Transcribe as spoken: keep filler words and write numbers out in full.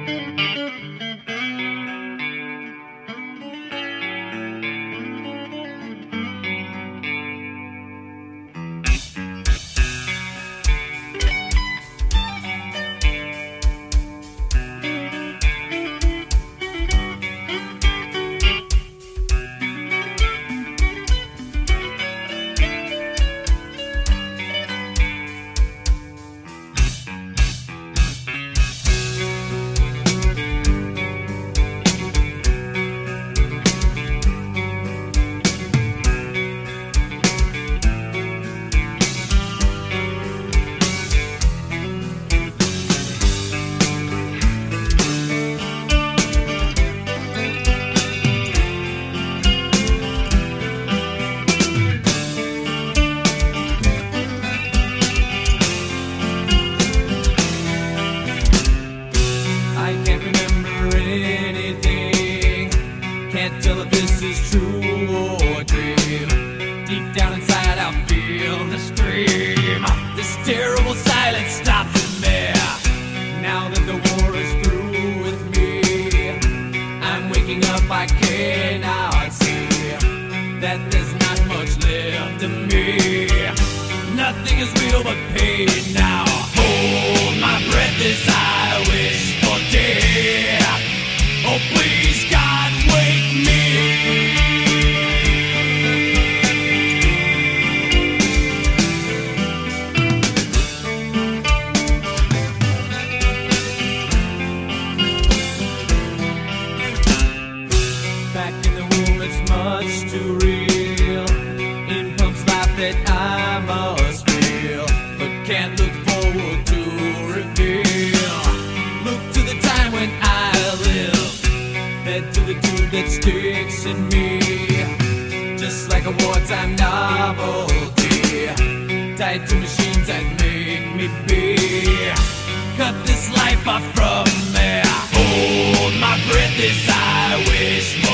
Can't tell if this is true or a dream. Deep down inside I feel the scream. This terrible silence stops in there. Now that the war is through with me, I'm waking up, I cannot see that there's not much left of me. Nothing is real but pain now. Hold my breath as I wish for death. Oh please God, wake me. Back in the room, it's much too real. In pumps life that I must feel, but can't look forward to reveal. Look to the time when I lived, fed to the dude that sticks in me, just like a wartime novelty, tied to machines that make me be. Cut this life off from me. Hold my breath as I wish